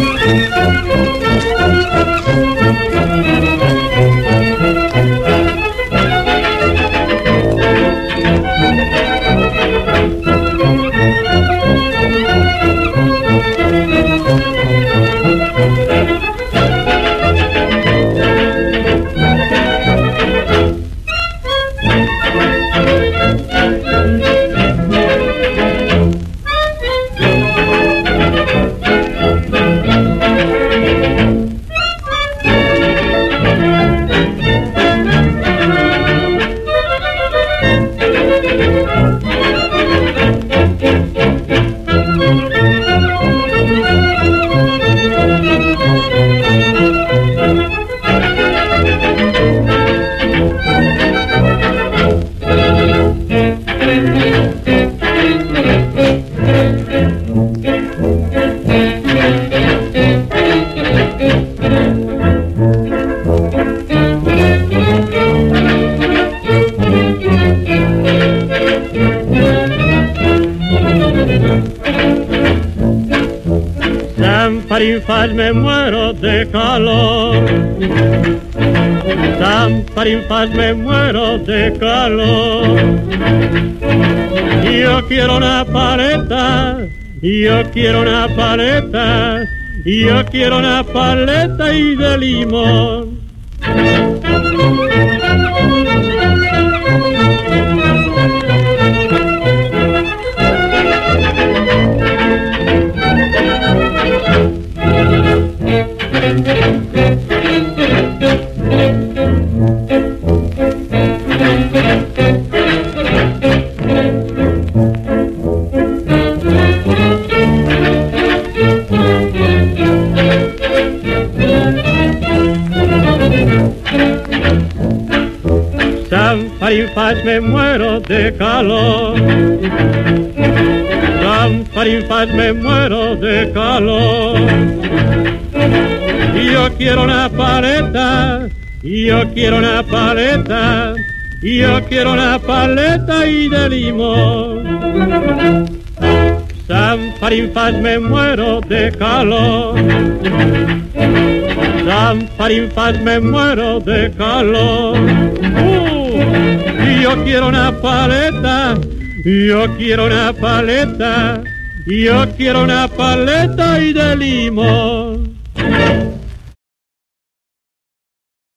San Farinfal me muero de calor. San Farinfal me muero de calor. Yo quiero una paleta, yo quiero una paleta, yo quiero una paleta y de limón. San Farinfal me muero de calor. San Farinfal me muero de calor. Yo quiero una paleta, yo quiero una paleta, yo quiero una paleta y de limón. San Farinfal me muero de calor. San Farinfal me muero de calor. Yo quiero una paleta, yo quiero una paleta, yo quiero una paleta y de limón.